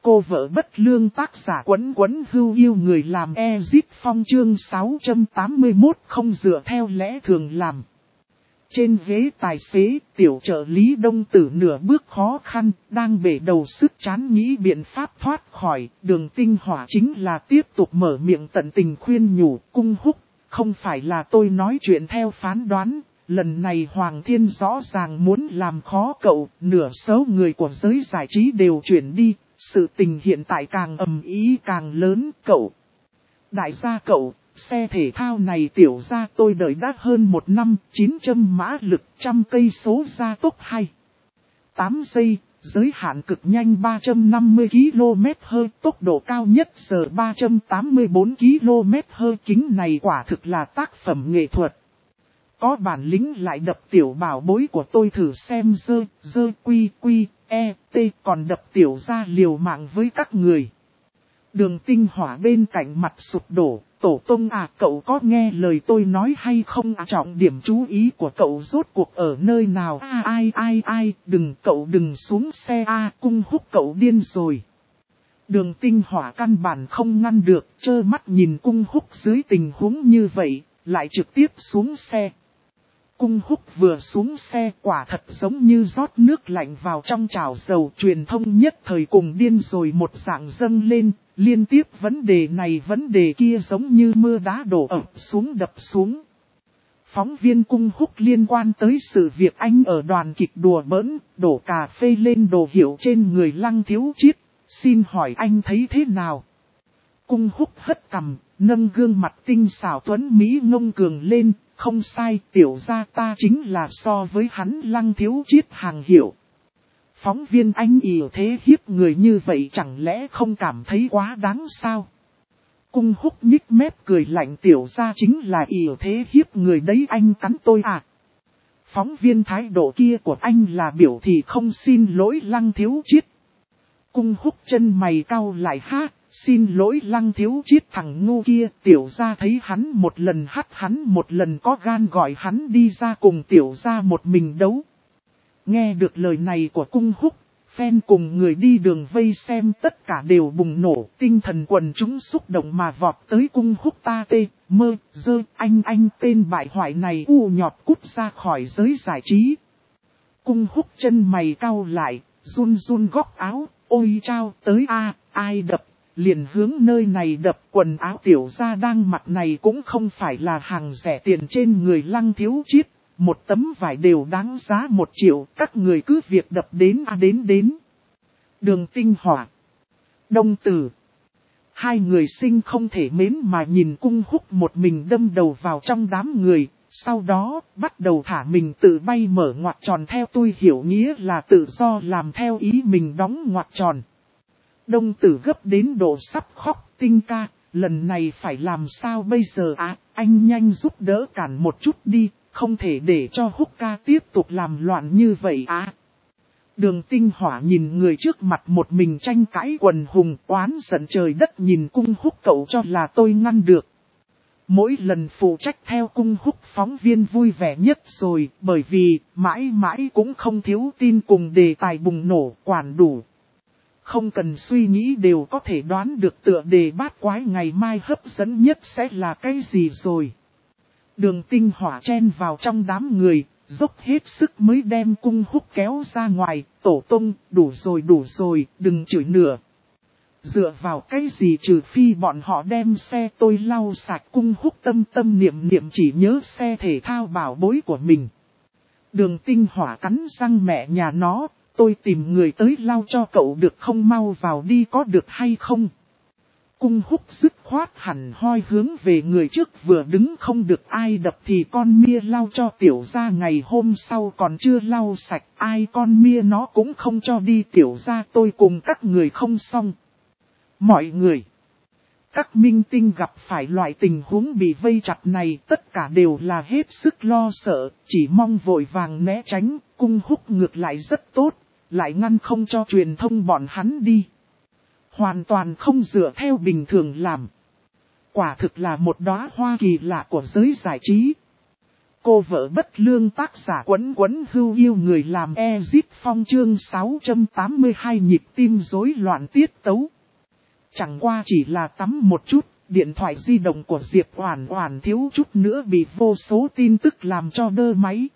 Cô vợ bất lương tác giả Quấn Quấn Hưu yêu người làm Ezip Phong chương 681 không dựa theo lẽ thường làm. Trên ghế tài xế, tiểu trợ lý Đông Tử nửa bước khó khăn, đang bể đầu sức chán nghĩ biện pháp thoát khỏi. Đường Tinh Hỏa chính là tiếp tục mở miệng tận tình khuyên nhủ. Cung Húc, không phải là tôi nói chuyện theo phán đoán. Lần này Hoàng Thiên rõ ràng muốn làm khó cậu, nửa số người của giới giải trí đều chuyển đi. Sự tình hiện tại càng ầm ĩ càng lớn, cậu. Đại gia cậu, xe thể thao này tiểu ra tôi đợi đã hơn 1 năm, 900 mã lực, 100 cây số gia tốc 8 giây, giới hạn cực nhanh 350 km/h, tốc độ cao nhất giờ 384 km/h, kính này quả thực là tác phẩm nghệ thuật. Có bản lĩnh lại đập tiểu bảo bối của tôi thử xem quy, còn đập tiểu ra liều mạng với các người. Đường Tinh Hỏa bên cạnh mặt sụp đổ, tổ tông à cậu có nghe lời tôi nói hay không à, trọng điểm chú ý của cậu rốt cuộc ở nơi nào ai, cậu đừng xuống xe a, Cung Húc cậu điên rồi. Đường Tinh Hỏa căn bản không ngăn được, trơ mắt nhìn Cung Húc dưới tình huống như vậy, lại trực tiếp xuống xe. Cung Húc vừa xuống xe quả thật giống như rót nước lạnh vào trong chảo dầu, truyền thông nhất thời cùng điên rồi một dạng dâng lên, liên tiếp vấn đề này vấn đề kia giống như mưa đá đổ ập xuống đập xuống. Phóng viên Cung Húc liên quan tới sự việc anh ở đoàn kịch đùa bỡn, đổ cà phê lên đồ hiệu trên người Lăng Thiếu Chiết, xin hỏi anh thấy thế nào? Cung Húc hất cằm, nâng gương mặt tinh xảo tuấn Mỹ ngông cường lên, không sai, tiểu gia ta chính là so với hắn Lăng Thiếu Chiết hàng hiệu. Phóng viên anh ỉa thế hiếp người như vậy chẳng lẽ không cảm thấy quá đáng sao? Cung Húc nhích mép cười lạnh, tiểu gia chính là ỉa thế hiếp người đấy, anh cắn tôi à? Phóng viên thái độ kia của anh là biểu thị không xin lỗi Lăng Thiếu Chiết. Cung Húc chân mày cau lại, ha, xin lỗi Lăng Thiếu Chiết thằng ngu kia, tiểu gia thấy hắn một lần hắt hắn một lần có gan gọi hắn đi ra cùng tiểu gia một mình đấu. Nghe được lời này của Cung Húc, fan cùng người đi đường vây xem tất cả đều bùng nổ, tinh thần quần chúng xúc động mà vọt tới Cung Húc, ta anh tên bại hoại này nhọt cút ra khỏi giới giải trí. Cung Húc chân mày cau lại, run góc áo, ôi chao tới a, ai đập, liền hướng nơi này đập, quần áo tiểu gia đang mặc này cũng không phải là hàng rẻ tiền trên người Lăng Thiếu Chiết. Một tấm vải đều đáng giá 1 triệu, các người cứ việc đập đến đến. Đường Tinh Hỏa, Đông Tử, hai người sinh không thể mến mà nhìn Cung Húc một mình đâm đầu vào trong đám người, sau đó bắt đầu thả mình tự bay mở ngoặc tròn, theo tôi hiểu nghĩa là tự do làm theo ý mình đóng ngoặc tròn. Đông Tử gấp đến độ sắp khóc, Tinh ca, lần này phải làm sao bây giờ à, anh nhanh giúp đỡ cản một chút đi. Không thể để cho Húc ca tiếp tục làm loạn như vậy à. Đường Tinh Hỏa nhìn người trước mặt một mình tranh cãi quần hùng, oán giận trời đất, nhìn Cung Húc cậu cho là tôi ngăn được. Mỗi lần phụ trách theo Cung Húc phóng viên vui vẻ nhất rồi, bởi vì mãi mãi cũng không thiếu tin cùng đề tài bùng nổ, quản đủ. Không cần suy nghĩ đều có thể đoán được tựa đề bát quái ngày mai hấp dẫn nhất sẽ là cái gì rồi. Đường Tinh Hỏa chen vào trong đám người, dốc hết sức mới đem Cung Húc kéo ra ngoài, tổ tông, đủ rồi, đừng chửi nữa. Dựa vào cái gì trừ phi bọn họ đem xe tôi lau sạch, Cung Húc tâm niệm chỉ nhớ xe thể thao bảo bối của mình. Đường Tinh Hỏa cắn răng, mẹ nhà nó, tôi tìm người tới lau cho cậu được không, mau vào đi có được hay không? Cung Húc dứt khoát hẳn hoi hướng về người trước, vừa đứng không được ai đập thì con mia lau cho tiểu gia, ngày hôm sau còn chưa lau sạch, ai con mia nó cũng không cho đi tiểu gia, tôi cùng các người không xong. Mọi người, các minh tinh gặp phải loại tình huống bị vây chặt này tất cả đều là hết sức lo sợ, chỉ mong vội vàng né tránh. Cung Húc ngược lại rất tốt, lại ngăn không cho truyền thông bọn hắn đi. Hoàn toàn không dựa theo bình thường làm. Quả thực là một đóa hoa kỳ lạ của giới giải trí. Cô vợ bất lương tác giả Quấn Quấn Hưu yêu người làm Ezip Phong chương 682 nhịp tim rối loạn tiết tấu. Chẳng qua chỉ là tắm một chút, điện thoại di động của Diệp Oản Oản thiếu chút nữa bị vô số tin tức làm cho đơ máy.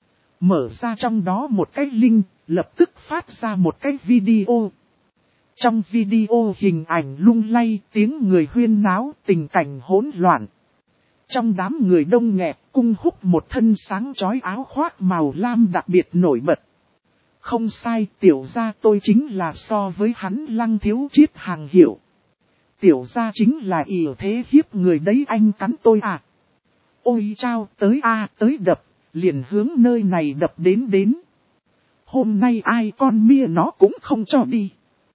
Mở ra trong đó một cái link, lập tức phát ra một cái video. Trong video hình ảnh lung lay, tiếng người huyên náo, tình cảnh hỗn loạn. Trong đám người đông nghẹt, Cung Húc một thân sáng chói áo khoác màu lam đặc biệt nổi bật. Không sai, tiểu gia tôi chính là so với hắn Lăng Thiếu Chiết hàng hiệu. Tiểu gia chính là ỷ thế hiếp người đấy, anh cắn tôi à. Ôi chao, tới a tới đập, liền hướng nơi này đập đến. Hôm nay ai con mia nó cũng không cho đi.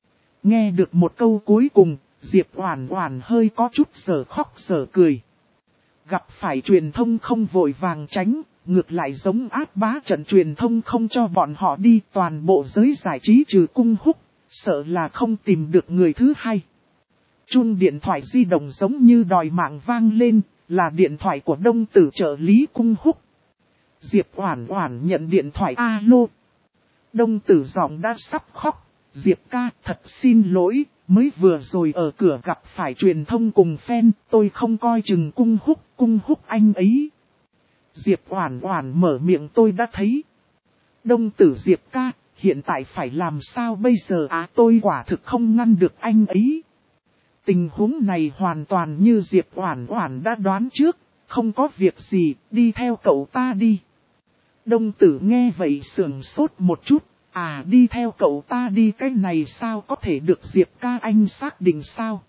Nghe được một câu cuối cùng, Diệp Oản Oản hơi có chút sở khóc sở cười. Gặp phải truyền thông không vội vàng tránh, ngược lại giống át bá trận truyền thông không cho bọn họ đi, toàn bộ giới giải trí trừ Cung Húc, sợ là không tìm được người thứ hai. Chuông điện thoại di động giống như đòi mạng vang lên, là điện thoại của đông tử trợ lý Cung Húc. Diệp Oản Oản nhận điện thoại, alo. Đông tử giọng đã sắp khóc, Diệp ca thật xin lỗi, mới vừa rồi ở cửa gặp phải truyền thông cùng fan, tôi không coi chừng Cung Húc anh ấy. Diệp Oản Oản mở miệng, tôi đã thấy. Đông tử Diệp ca, hiện tại phải làm sao bây giờ tôi quả thực không ngăn được anh ấy. Tình huống này hoàn toàn như Diệp Oản Oản đã đoán trước, không có việc gì, đi theo cậu ta đi. Đông tử nghe vậy sững sốt một chút, đi theo cậu ta đi, cái này sao có thể được Diệp ca anh xác định sao?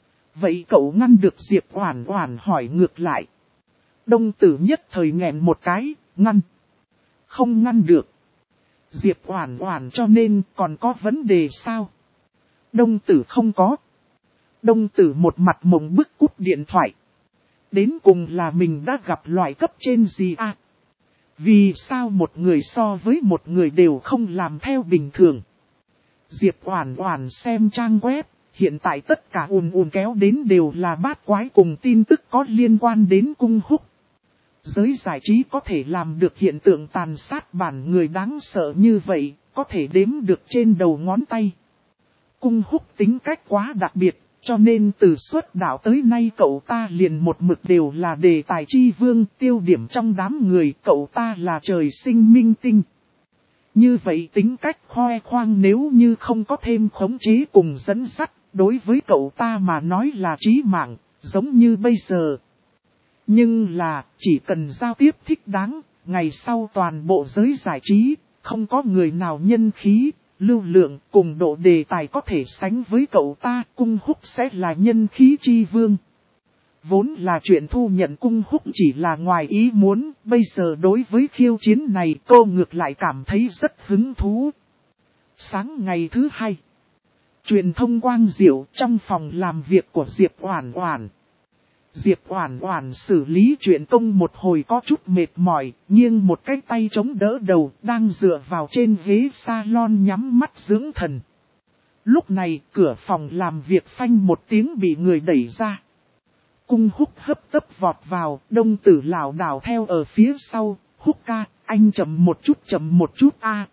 Vậy cậu ngăn được Diệp Oản Oản hỏi ngược lại. Đông tử nhất thời nghẹn một cái, ngăn. Không ngăn được. Diệp Oản Oản cho nên còn có vấn đề sao? Đông tử không có. Đông tử một mặt mộng bức cúp điện thoại. Đến cùng là mình đã gặp loại cấp trên gì à? Vì sao một người so với một người đều không làm theo bình thường? Diệp Oản Oản xem trang web, hiện tại tất cả ùn kéo đến đều là bát quái cùng tin tức có liên quan đến Cung Húc. Giới giải trí có thể làm được hiện tượng tàn sát bản người đáng sợ như vậy, có thể đếm được trên đầu ngón tay. Cung Húc tính cách quá đặc biệt, cho nên từ xuất đạo tới nay cậu ta liền một mực đều là đề tài chi vương, tiêu điểm trong đám người, cậu ta là trời sinh minh tinh. Như vậy tính cách khoe khoang nếu như không có thêm khống chế cùng dẫn dắt, đối với cậu ta mà nói là chí mạng, giống như bây giờ. Nhưng là, chỉ cần giao tiếp thích đáng, ngày sau toàn bộ giới giải trí, không có người nào nhân khí, lưu lượng cùng độ đề tài có thể sánh với cậu ta, Cung Húc sẽ là nhân khí chi vương. Vốn là chuyện thu nhận Cung Húc chỉ là ngoài ý muốn, bây giờ đối với khiêu chiến này cô ngược lại cảm thấy rất hứng thú. Sáng ngày thứ hai, truyền thông quang diệu trong phòng làm việc của Diệp Oản Oản. Diệp Oản Oản xử lý chuyện công một hồi có chút mệt mỏi, nghiêng một cái tay chống đỡ đầu, đang dựa vào trên ghế salon nhắm mắt dưỡng thần. Lúc này, cửa phòng làm việc phanh một tiếng bị người đẩy ra. Cung Húc hấp tấp vọt vào, đông tử lảo đảo theo ở phía sau, Húc ca, anh chậm một chút a.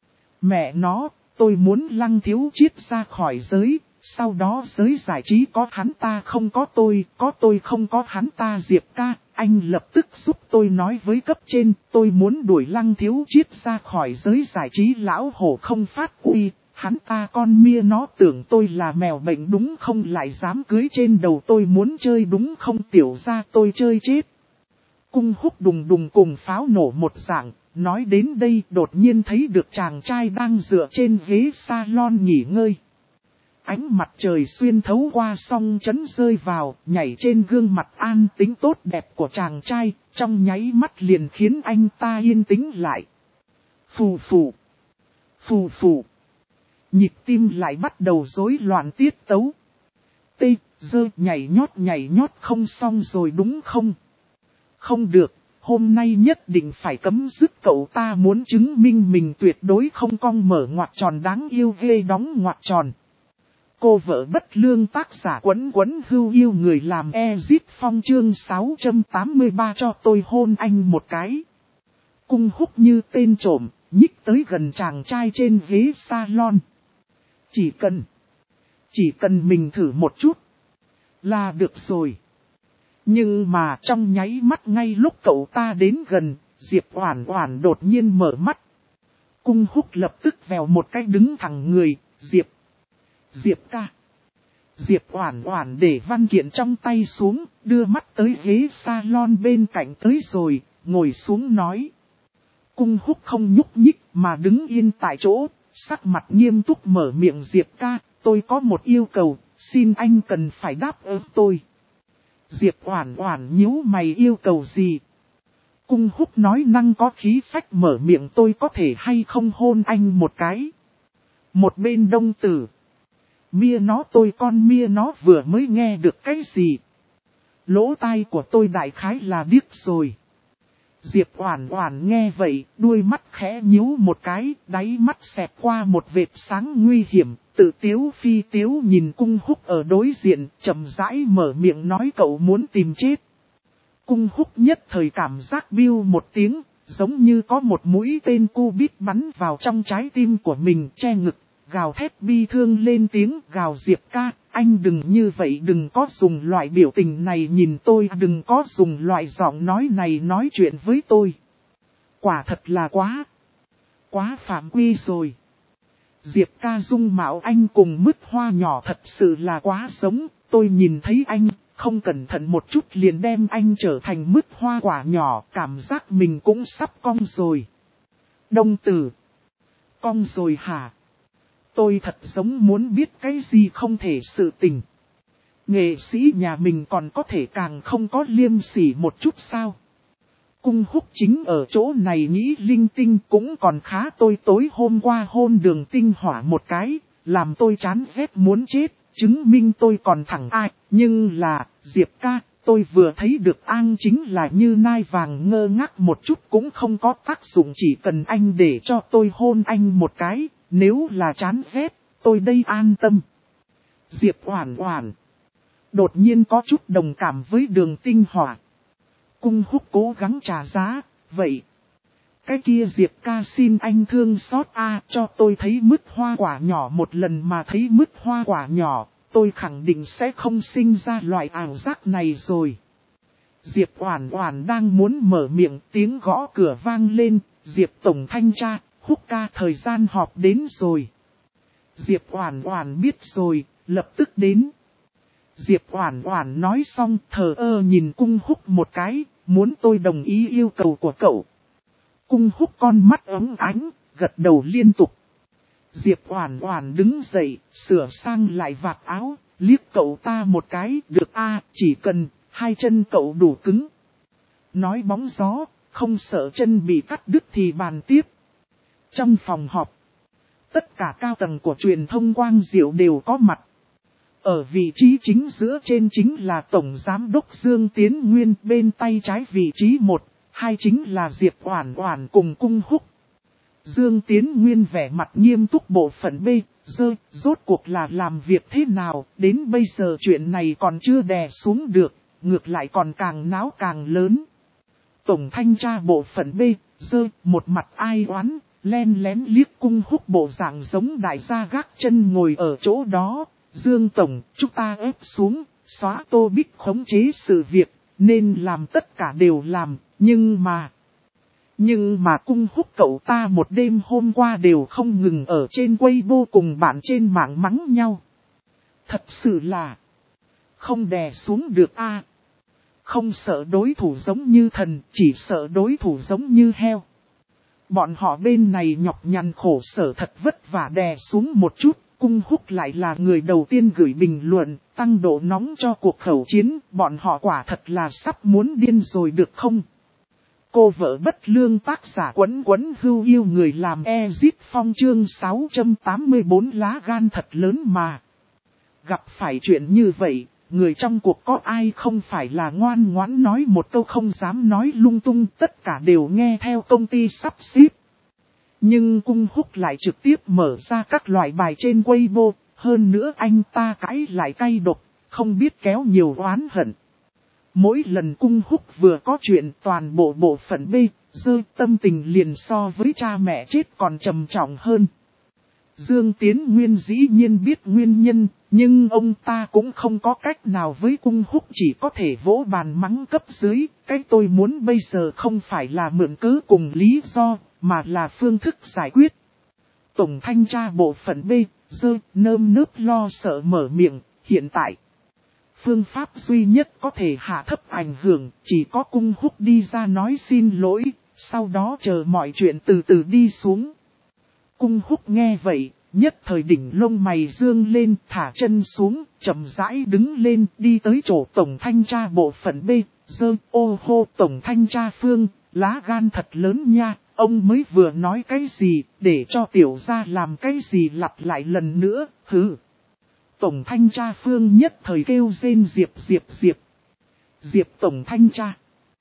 Mẹ nó, tôi muốn Lăng Thiếu Chiết ra khỏi giới. Sau đó giới giải trí có hắn ta không có tôi không có hắn ta. Diệp ca, anh lập tức giúp tôi nói với cấp trên, tôi muốn đuổi Lăng Thiếu Chiết ra khỏi giới giải trí. Lão hổ không phát uy, hắn ta con mia nó tưởng tôi là mèo bệnh đúng không, lại dám cưới trên đầu tôi, muốn chơi đúng không, tiểu ra tôi chơi chết. Cung Húc đùng đùng cùng pháo nổ một dạng, nói đến đây đột nhiên thấy được chàng trai đang dựa trên ghế salon nghỉ ngơi. Ánh mặt trời xuyên thấu qua song chấn rơi vào, nhảy trên gương mặt an tính tốt đẹp của chàng trai, trong nháy mắt liền khiến anh ta yên tĩnh lại. Phù phù, phù phù. Nhịp tim lại bắt đầu rối loạn tiết tấu. Tê, dơ, nhảy nhót không xong rồi đúng không? Không được, hôm nay nhất định phải cấm dứt, cậu ta muốn chứng minh mình tuyệt đối không cong mở ngoặc tròn đáng yêu ghê đóng ngoặc tròn. Cô vợ bất lương tác giả Quấn Quấn Hưu yêu người làm Ezip Phong chương 683 cho tôi hôn anh một cái. Cung Húc như tên trộm, nhích tới gần chàng trai trên ghế salon. Chỉ cần mình thử một chút là được rồi. Nhưng mà trong nháy mắt ngay lúc cậu ta đến gần, Diệp Oản Oản đột nhiên mở mắt. Cung Húc lập tức vèo một cái đứng thẳng người, Diệp ca. Diệp Oản Oản để văn kiện trong tay xuống, đưa mắt tới ghế salon bên cạnh tới rồi, ngồi xuống nói. Cung Húc không nhúc nhích mà đứng yên tại chỗ, sắc mặt nghiêm túc mở miệng Diệp ca, tôi có một yêu cầu, xin anh cần phải đáp ứng tôi. Diệp Oản Oản nhíu mày yêu cầu gì? Cung Húc nói năng có khí phách mở miệng tôi có thể hay không hôn anh một cái. Một bên Đông Tử. Mia nó tôi con mia nó vừa mới nghe được cái gì? Lỗ tai của tôi đại khái là điếc rồi. Diệp Oản Oản nghe vậy, đuôi mắt khẽ nhíu một cái, đáy mắt xẹt qua một vệt sáng nguy hiểm, tự tiếu phi tiếu nhìn Cung Húc ở đối diện, chậm rãi mở miệng nói cậu muốn tìm chết. Cung Húc nhất thời cảm giác biu một tiếng, giống như có một mũi tên cu bít bắn vào trong trái tim của mình, che ngực, gào thét bi thương lên tiếng gào Diệp ca, anh đừng như vậy, đừng có dùng loại biểu tình này nhìn tôi, đừng có dùng loại giọng nói này nói chuyện với tôi. Quả thật là quá phạm quy rồi. Diệp ca dung mạo anh cùng mứt hoa nhỏ thật sự là quá giống, tôi nhìn thấy anh, không cẩn thận một chút liền đem anh trở thành mứt hoa quả nhỏ, cảm giác mình cũng sắp cong rồi. Đông Tử. Cong rồi hả? Tôi thật giống muốn biết cái gì không thể sự tình. Nghệ sĩ nhà mình còn có thể càng không có liêm sỉ một chút sao? Cung Húc chính ở chỗ này nghĩ linh tinh cũng còn khá, tôi tối hôm qua hôn Đường Tinh Hỏa một cái, làm tôi chán ghét muốn chết, chứng minh tôi còn thẳng ai. Nhưng là, Diệp ca, tôi vừa thấy được An chính là như nai vàng, ngơ ngác một chút cũng không có tác dụng, chỉ cần anh để cho tôi hôn anh một cái, nếu là chán ghét, tôi đây an tâm. Diệp Oản Oản đột nhiên có chút đồng cảm với Đường Tinh Hỏa. Cung Húc cố gắng trả giá, vậy. Cái kia Diệp ca xin anh thương xót cho tôi thấy mứt hoa quả nhỏ một lần mà thấy mứt hoa quả nhỏ, tôi khẳng định sẽ không sinh ra loại ảo giác này rồi. Diệp Oản Oản đang muốn mở miệng, tiếng gõ cửa vang lên, Diệp tổng thanh tra, Húc ca thời gian họp đến rồi. Diệp Oản Oản biết rồi, lập tức đến. Diệp Oản Oản nói xong thờ ơ nhìn Cung Húc một cái, muốn tôi đồng ý yêu cầu của cậu. Cung Húc con mắt óng ánh, gật đầu liên tục. Diệp Oản Oản đứng dậy, sửa sang lại vạt áo, liếc cậu ta một cái, được chỉ cần hai chân cậu đủ cứng. Nói bóng gió, không sợ chân bị cắt đứt thì bàn tiếp. Trong phòng họp, tất cả cao tầng của truyền thông Quang Diệu đều có mặt. Ở vị trí chính giữa trên chính là Tổng Giám đốc Dương Tiến Nguyên, bên tay trái vị trí 1, 2 chính là Diệp Oản Oản cùng Cung Húc. Dương Tiến Nguyên vẻ mặt nghiêm túc bộ phận B, rốt cuộc là làm việc thế nào, đến bây giờ chuyện này còn chưa đè xuống được, ngược lại còn càng náo càng lớn. Tổng thanh tra bộ phận B, một mặt ai oán, len lén liếc Cung Húc bộ dạng giống đại gia gác chân ngồi ở chỗ đó. Dương Tổng, chúng ta ép xuống, xóa Tô Bích khống chế sự việc, nên làm tất cả đều làm, nhưng mà Cung Húc cậu ta một đêm hôm qua đều không ngừng ở trên Weibo cùng bạn trên mạng mắng nhau. Thật sự là không đè xuống được Không sợ đối thủ giống như thần, chỉ sợ đối thủ giống như heo. Bọn họ bên này nhọc nhằn khổ sở thật vất vả đè xuống một chút. Cung Húc lại là người đầu tiên gửi bình luận, tăng độ nóng cho cuộc khẩu chiến, bọn họ quả thật là sắp muốn điên rồi được không? Cô vợ bất lương tác giả Quấn Quấn Hưu yêu người làm Ezit Phong chương 684 lá gan thật lớn mà. Gặp phải chuyện như vậy, người trong cuộc có ai không phải là ngoan ngoãn nói một câu không dám nói lung tung, tất cả đều nghe theo công ty sắp xếp. Nhưng Cung Húc lại trực tiếp mở ra các loại bài trên Weibo, hơn nữa anh ta cãi lại cay độc, không biết kéo nhiều oán hận. Mỗi lần Cung Húc vừa có chuyện toàn bộ bộ phận B, tâm tình liền so với cha mẹ chết còn trầm trọng hơn. Dương Tiến Nguyên dĩ nhiên biết nguyên nhân, nhưng ông ta cũng không có cách nào với Cung Húc, chỉ có thể vỗ bàn mắng cấp dưới. Cái tôi muốn bây giờ không phải là mượn cớ cùng lý do, mà là phương thức giải quyết. Tổng thanh tra bộ phận B, nơm nớp lo sợ mở miệng, hiện tại. Phương pháp duy nhất có thể hạ thấp ảnh hưởng, chỉ có Cung Húc đi ra nói xin lỗi, sau đó chờ mọi chuyện từ từ đi xuống. Cung Húc nghe vậy, nhất thời đỉnh lông mày dương lên, thả chân xuống, chậm rãi đứng lên, đi tới chỗ tổng thanh tra bộ phận B, ô hô tổng thanh tra Phương, lá gan thật lớn nha, ông mới vừa nói cái gì, để cho tiểu gia làm cái gì lặp lại lần nữa, hừ. Tổng thanh tra Phương nhất thời kêu rên Diệp tổng thanh tra.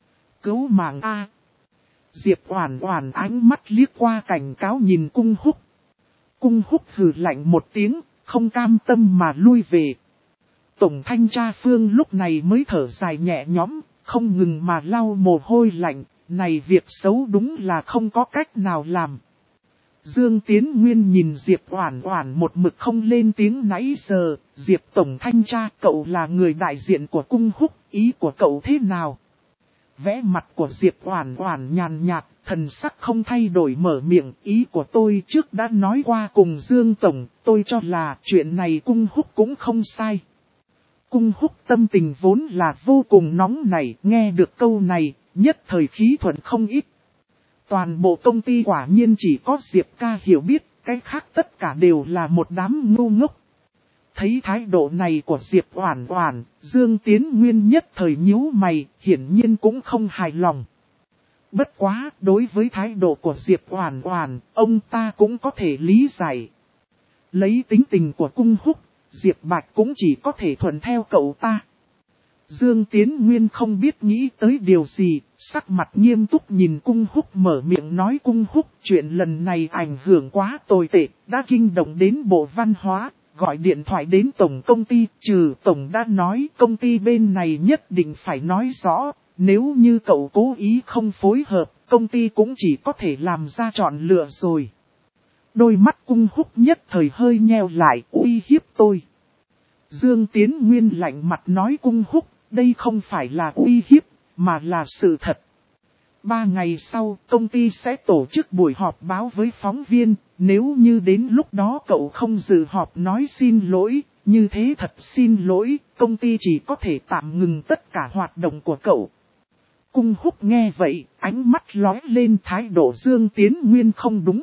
Cứu mạng A. Diệp Oản Oản ánh mắt liếc qua cảnh cáo nhìn Cung Húc. Cung Húc hừ lạnh một tiếng, không cam tâm mà lui về. Tổng thanh tra Phương lúc này mới thở dài nhẹ nhõm, không ngừng mà lau mồ hôi lạnh, này việc xấu đúng là không có cách nào làm. Dương Tiến Nguyên nhìn Diệp Oản Oản một mực không lên tiếng nãy giờ, Diệp tổng thanh tra, cậu là người đại diện của Cung Húc, ý của cậu thế nào? Vẽ mặt của Diệp Oản Oản nhàn nhạt, thần sắc không thay đổi mở miệng, ý của tôi trước đã nói qua cùng Dương tổng, tôi cho là chuyện này Cung Húc cũng không sai. Cung Húc tâm tình vốn là vô cùng nóng nảy, nghe được câu này, nhất thời khí thuận không ít. Toàn bộ công ty quả nhiên chỉ có Diệp ca hiểu biết, cái khác tất cả đều là một đám ngu ngốc. Thấy thái độ này của Diệp Oản Oản, Dương Tiến Nguyên nhất thời nhíu mày, hiển nhiên cũng không hài lòng. Bất quá, đối với thái độ của Diệp Oản Oản, ông ta cũng có thể lý giải. Lấy tính tình của Cung Húc, Diệp Bạch cũng chỉ có thể thuận theo cậu ta. Dương Tiến Nguyên không biết nghĩ tới điều gì, sắc mặt nghiêm túc nhìn Cung Húc mở miệng nói Cung Húc, chuyện lần này ảnh hưởng quá tồi tệ, đã kinh động đến Bộ Văn hóa, gọi điện thoại đến tổng công ty, trừ tổng đã nói công ty bên này nhất định phải nói rõ, nếu như cậu cố ý không phối hợp, công ty cũng chỉ có thể làm ra chọn lựa rồi. Đôi mắt Cung Húc nhất thời hơi nheo lại, uy hiếp tôi. Dương Tiến Nguyên lạnh mặt nói Cung Húc, đây không phải là uy hiếp, mà là sự thật. 3 ngày sau, công ty sẽ tổ chức buổi họp báo với phóng viên, nếu như đến lúc đó cậu không dự họp nói xin lỗi, như thế thật xin lỗi, công ty chỉ có thể tạm ngừng tất cả hoạt động của cậu. Cung Húc nghe vậy, ánh mắt lóe lên, thái độ Dương Tiến Nguyên không đúng.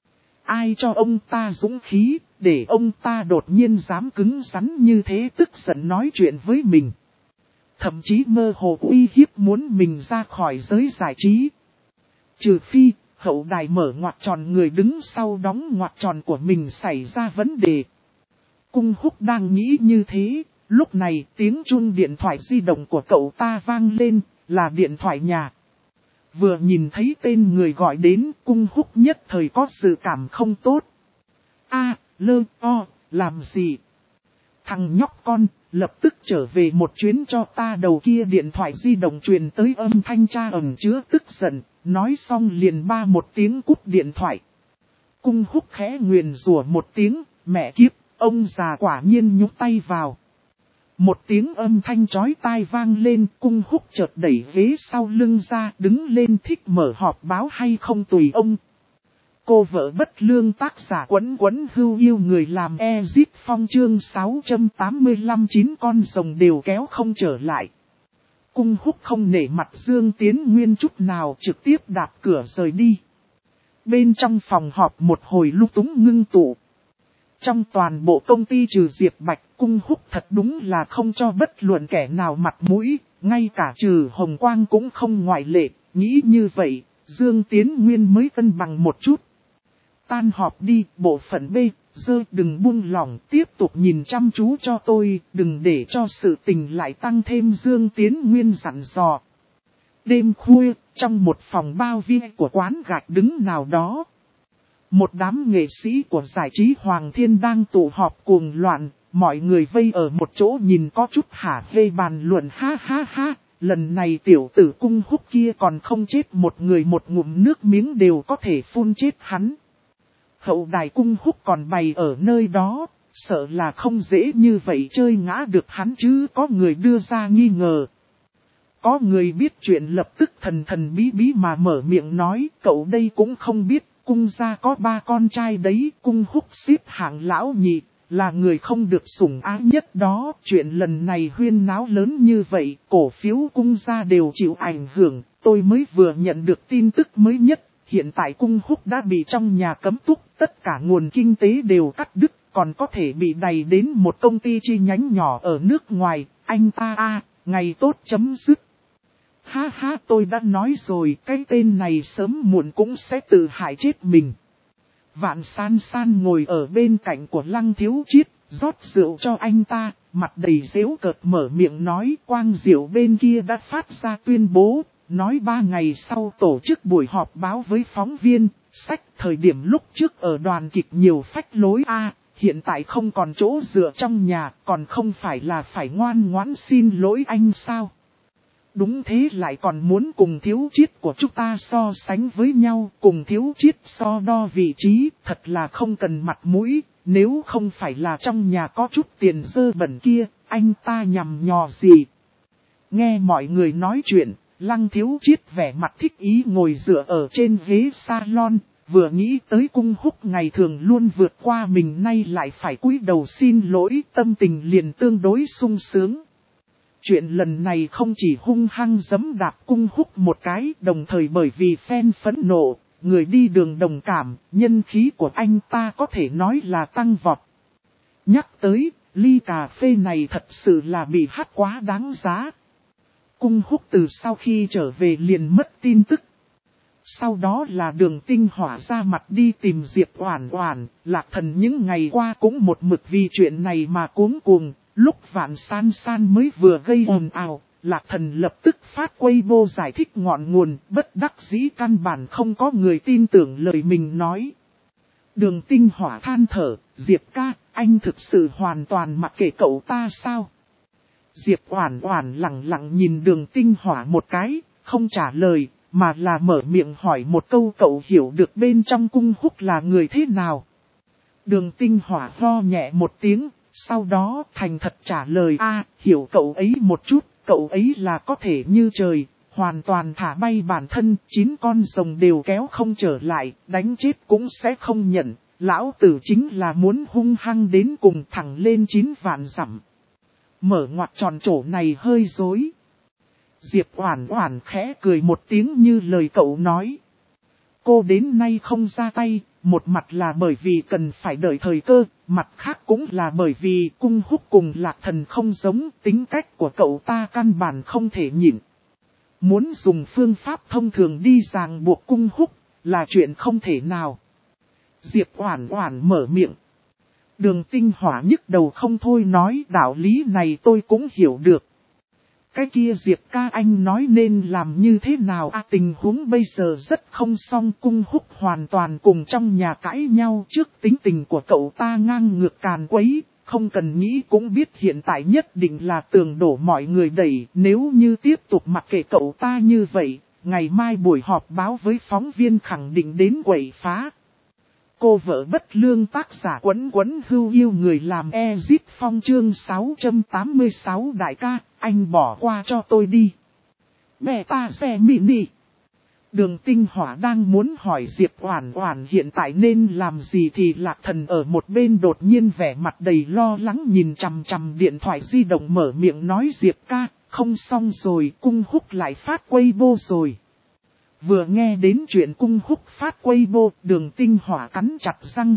Ai cho ông ta dũng khí, để ông ta đột nhiên dám cứng rắn như thế, tức giận nói chuyện với mình. Thậm chí mơ hồ uy hiếp muốn mình ra khỏi giới giải trí. Trừ phi, hậu đài mở ngoặc tròn, người đứng sau đóng ngoặc tròn của mình xảy ra vấn đề. Cung Húc đang nghĩ như thế, lúc này tiếng chuông điện thoại di động của cậu ta vang lên, là điện thoại nhà. Vừa nhìn thấy tên người gọi đến, Cung Húc nhất thời có sự cảm không tốt. Làm gì? Thằng nhóc con, lập tức trở về một chuyến cho ta. Đầu kia điện thoại di động truyền tới âm thanh cha ẩn chứa tức giận, nói xong liền ba một tiếng cúp điện thoại. Cung Húc khẽ nguyền rủa một tiếng, mẹ kiếp, ông già quả nhiên nhúc tay vào. Một tiếng âm thanh chói tai vang lên, Cung Húc chợt đẩy ghế sau lưng ra, đứng lên, thích mở họp báo hay không tùy ông. Cô vợ bất lương tác giả Quấn Quấn Hưu yêu người làm Ezip Phong chương 685 9 con rồng đều kéo không trở lại. Cung Húc không nể mặt Dương Tiến Nguyên chút nào, trực tiếp đạp cửa rời đi. Bên trong phòng họp một hồi lung túng ngưng tụ. Trong toàn bộ công ty trừ Diệp Bạch, Cung Húc thật đúng là không cho bất luận kẻ nào mặt mũi, ngay cả trừ Hồng Quang cũng không ngoại lệ. Nghĩ như vậy, Dương Tiến Nguyên mới cân bằng một chút. Tan họp đi, bộ phận B, đừng buông lỏng, tiếp tục nhìn chăm chú cho tôi, đừng để cho sự tình lại tăng thêm. Dương Tiến Nguyên dặn dò. Đêm khuya, trong một phòng bao vi của quán gạch đứng nào đó, một đám nghệ sĩ của giải trí Hoàng Thiên đang tụ họp cuồng loạn, mọi người vây ở một chỗ nhìn có chút hả hê bàn luận ha ha ha, lần này tiểu tử Cung Húc kia còn không chết một người, một ngụm nước miếng đều có thể phun chết hắn. Hậu đài Cung Húc còn bày ở nơi đó, sợ là không dễ như vậy chơi ngã được hắn chứ, có người đưa ra nghi ngờ. Có người biết chuyện lập tức thần thần bí bí mà mở miệng nói, cậu đây cũng không biết, Cung gia có 3 con trai đấy, Cung Húc xếp hạng lão nhị, là người không được sủng ái nhất đó. Chuyện lần này huyên náo lớn như vậy, cổ phiếu Cung gia đều chịu ảnh hưởng, tôi mới vừa nhận được tin tức mới nhất, hiện tại Cung Húc đã bị trong nhà cấm túc, tất cả nguồn kinh tế đều cắt đứt, còn có thể bị đày đến một công ty chi nhánh nhỏ ở nước ngoài, anh ta ngày tốt chấm dứt. Ha ha, tôi đã nói rồi, cái tên này sớm muộn cũng sẽ tự hại chết mình. Vạn San San ngồi ở bên cạnh của Lăng Thiếu Chiết, rót rượu cho anh ta, mặt đầy giễu cợt mở miệng nói. Quang Diệu bên kia đã phát ra tuyên bố, nói 3 ngày sau tổ chức buổi họp báo với phóng viên, sách thời điểm lúc trước ở đoàn kịch nhiều phách lối hiện tại không còn chỗ dựa trong nhà, còn không phải là phải ngoan ngoãn xin lỗi anh sao? Đúng thế, lại còn muốn cùng Thiếu Chiết của chúng ta so sánh với nhau, cùng Thiếu Chiết so đo vị trí, thật là không cần mặt mũi, nếu không phải là trong nhà có chút tiền dơ bẩn kia, anh ta nhằm nhò gì? Nghe mọi người nói chuyện, Lăng Thiếu Chiết vẻ mặt thích ý ngồi dựa ở trên ghế salon, vừa nghĩ tới Cung Húc ngày thường luôn vượt qua mình, nay lại phải cúi đầu xin lỗi, tâm tình liền tương đối sung sướng. Chuyện lần này không chỉ hung hăng giẫm đạp Cung Húc một cái, đồng thời bởi vì fan phẫn nộ, người đi đường đồng cảm, nhân khí của anh ta có thể nói là tăng vọt. Nhắc tới, ly cà phê này thật sự là bị hắt quá đáng giá. Cung Húc từ sau khi trở về liền mất tin tức. Sau đó là Đường Tinh Hỏa ra mặt đi tìm Diệp Oản Oản, Lạc Thần những ngày qua cũng một mực vì chuyện này mà cuống cuồng. Lúc Vạn San San mới vừa gây ồn ào, Lạc Thần lập tức phát Weibo giải thích ngọn nguồn, bất đắc dĩ căn bản không có người tin tưởng lời mình nói. Đường Tinh Hỏa than thở, Diệp ca, anh thực sự hoàn toàn mặc kệ cậu ta sao? Diệp Oản Oản lẳng lặng nhìn Đường Tinh Hỏa một cái, không trả lời, mà là mở miệng hỏi một câu, cậu hiểu được bên trong Cung Húc là người thế nào? Đường Tinh Hỏa ho nhẹ một tiếng. Sau đó thành thật trả lời, hiểu cậu ấy một chút, cậu ấy là có thể như trời, hoàn toàn thả bay bản thân, 9 con rồng đều kéo không trở lại, đánh chết cũng sẽ không nhận, lão tử chính là muốn hung hăng đến cùng, thẳng lên 9 vạn dặm. Mở ngoặc tròn trổ này hơi dối. Diệp Oản Oản khẽ cười một tiếng như lời cậu nói. Cô đến nay không ra tay, một mặt là bởi vì cần phải đợi thời cơ, mặt khác cũng là bởi vì Cung Húc cùng Lạc Thần không giống, tính cách của cậu ta căn bản không thể nhịn. Muốn dùng phương pháp thông thường đi ràng buộc Cung Húc, là chuyện không thể nào. Diệp Oản Oản mở miệng. Đường Tinh Hỏa nhức đầu không thôi nói, đạo lý này tôi cũng hiểu được. Cái kia Diệp ca anh nói nên làm như thế nào tình huống bây giờ rất không xong, Cung Húc hoàn toàn cùng trong nhà cãi nhau, trước tính tình của cậu ta ngang ngược càn quấy, không cần nghĩ cũng biết hiện tại nhất định là tường đổ mọi người đẩy, nếu như tiếp tục mặc kệ cậu ta như vậy, ngày mai buổi họp báo với phóng viên khẳng định đến quậy phá. Cô vợ bất lương tác giả Quấn Quấn Hưu yêu người làm Ezit Phong chương 686 đại ca, anh bỏ qua cho tôi đi. Mẹ ta xe mini. Đường Tinh Hỏa đang muốn hỏi Diệp Oản Oản hiện tại nên làm gì thì Lạc Thần ở một bên đột nhiên vẻ mặt đầy lo lắng nhìn chằm chằm điện thoại di động mở miệng nói, Diệp ca, không xong rồi, Cung Húc lại phát Weibo rồi. Vừa nghe đến chuyện Cung Húc phát Weibo, Đường Tinh Hỏa cắn chặt răng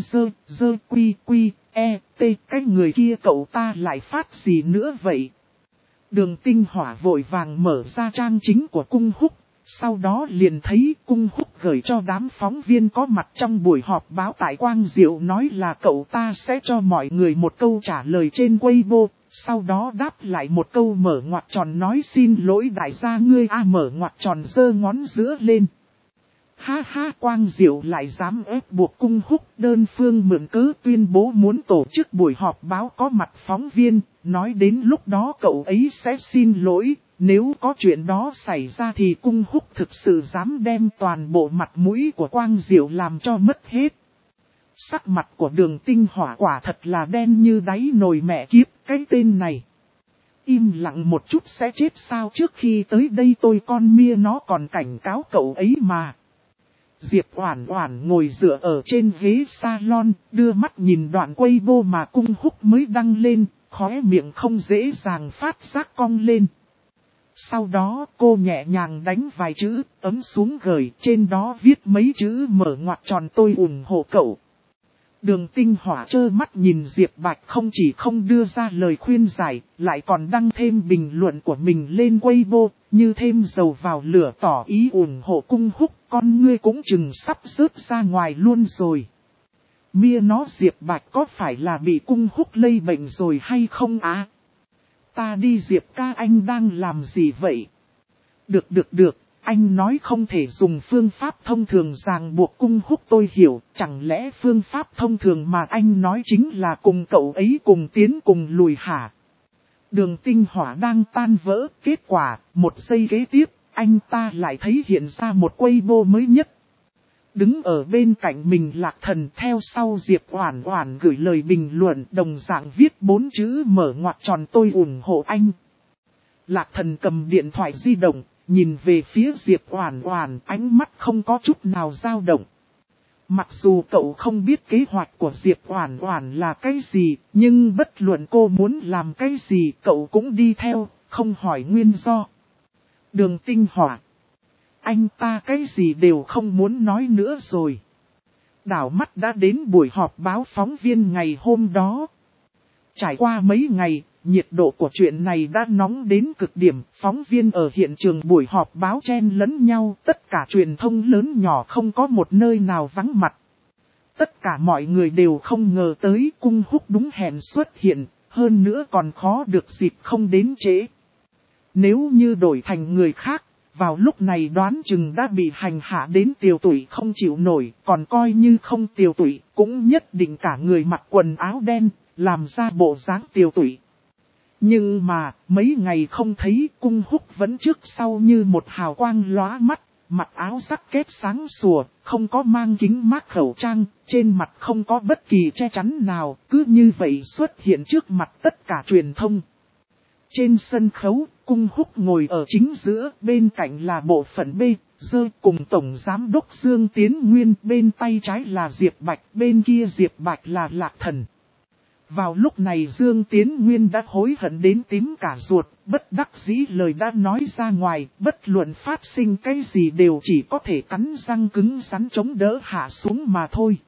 cái người kia cậu ta lại phát gì nữa vậy? Đường Tinh Hỏa vội vàng mở ra trang chính của Cung Húc, sau đó liền thấy Cung Húc gửi cho đám phóng viên có mặt trong buổi họp báo tại Quang Diệu nói là cậu ta sẽ cho mọi người một câu trả lời trên Weibo, sau đó đáp lại một câu mở ngoặc tròn nói xin lỗi đại gia ngươi mở ngoặc tròn giơ ngón giữa lên. Ha ha, Quang Diệu lại dám ép buộc Cung Húc, đơn phương mượn cớ tuyên bố muốn tổ chức buổi họp báo có mặt phóng viên, nói đến lúc đó cậu ấy sẽ xin lỗi, nếu có chuyện đó xảy ra thì Cung Húc thực sự dám đem toàn bộ mặt mũi của Quang Diệu làm cho mất hết. Sắc mặt của Đường Tinh Hỏa quả thật là đen như đáy nồi mẹ kiếp, cái tên này. Im lặng một chút sẽ chết sao, trước khi tới đây tôi con mia nó còn cảnh cáo cậu ấy mà. Diệp Oản Oản ngồi dựa ở trên ghế salon, đưa mắt nhìn đoạn Weibo mà Cung Húc mới đăng lên, khóe miệng không dễ dàng phát giác cong lên. Sau đó cô nhẹ nhàng đánh vài chữ, ấm xuống gửi, trên đó viết mấy chữ mở ngoặc tròn tôi ủng hộ cậu. Đường Tinh Hỏa trơ mắt nhìn Diệp Bạch không chỉ không đưa ra lời khuyên giải, lại còn đăng thêm bình luận của mình lên Weibo, như thêm dầu vào lửa tỏ ý ủng hộ Cung Húc, con ngươi cũng chừng sắp rớt ra ngoài luôn rồi. Mia nó Diệp Bạch có phải là bị Cung Húc lây bệnh rồi hay không á? Ta đi Diệp ca, anh đang làm gì vậy? Được, anh nói không thể dùng phương pháp thông thường ràng buộc Cung Húc, tôi hiểu, chẳng lẽ phương pháp thông thường mà anh nói chính là cùng cậu ấy cùng tiến cùng lùi hả? Đường Tinh Hỏa đang tan vỡ, kết quả, một giây kế tiếp, anh ta lại thấy hiện ra một Weibo mới nhất. Đứng ở bên cạnh mình Lạc Thần, theo sau Diệp Oản Oản gửi lời bình luận đồng dạng viết 4 chữ mở ngoặc tròn tôi ủng hộ anh. Lạc Thần cầm điện thoại di động, nhìn về phía Diệp Oản Oản, ánh mắt không có chút nào dao động. Mặc dù cậu không biết kế hoạch của Diệp Oản Oản là cái gì, nhưng bất luận cô muốn làm cái gì cậu cũng đi theo, không hỏi nguyên do. Đường Tinh Hỏa. Anh ta cái gì đều không muốn nói nữa rồi. Đảo mắt đã đến buổi họp báo phóng viên ngày hôm đó. Trải qua mấy ngày, nhiệt độ của chuyện này đã nóng đến cực điểm. Phóng viên ở hiện trường buổi họp báo chen lẫn nhau, tất cả truyền thông lớn nhỏ không có một nơi nào vắng mặt. Tất cả mọi người đều không ngờ tới Cung Húc đúng hẹn xuất hiện, hơn nữa còn khó được dịp không đến trễ. Nếu như đổi thành người khác, vào lúc này đoán chừng đã bị hành hạ đến tiều tụy không chịu nổi, còn coi như không tiều tụy, cũng nhất định cả người mặc quần áo đen, làm ra bộ dáng tiều tụy. Nhưng mà, mấy ngày không thấy Cung Húc vẫn trước sau như một hào quang lóa mắt, mặc áo sắc kết sáng sủa, không có mang kính mác khẩu trang, trên mặt không có bất kỳ che chắn nào, cứ như vậy xuất hiện trước mặt tất cả truyền thông. Trên sân khấu, Cung Húc ngồi ở chính giữa, bên cạnh là bộ phận B, dơ cùng Tổng Giám đốc Dương Tiến Nguyên, bên tay trái là Diệp Bạch, bên kia Diệp Bạch là Lạc Thần. Vào lúc này Dương Tiến Nguyên đã hối hận đến tím cả ruột, bất đắc dĩ lời đã nói ra ngoài, bất luận phát sinh cái gì đều chỉ có thể cắn răng cứng rắn chống đỡ hạ xuống mà thôi.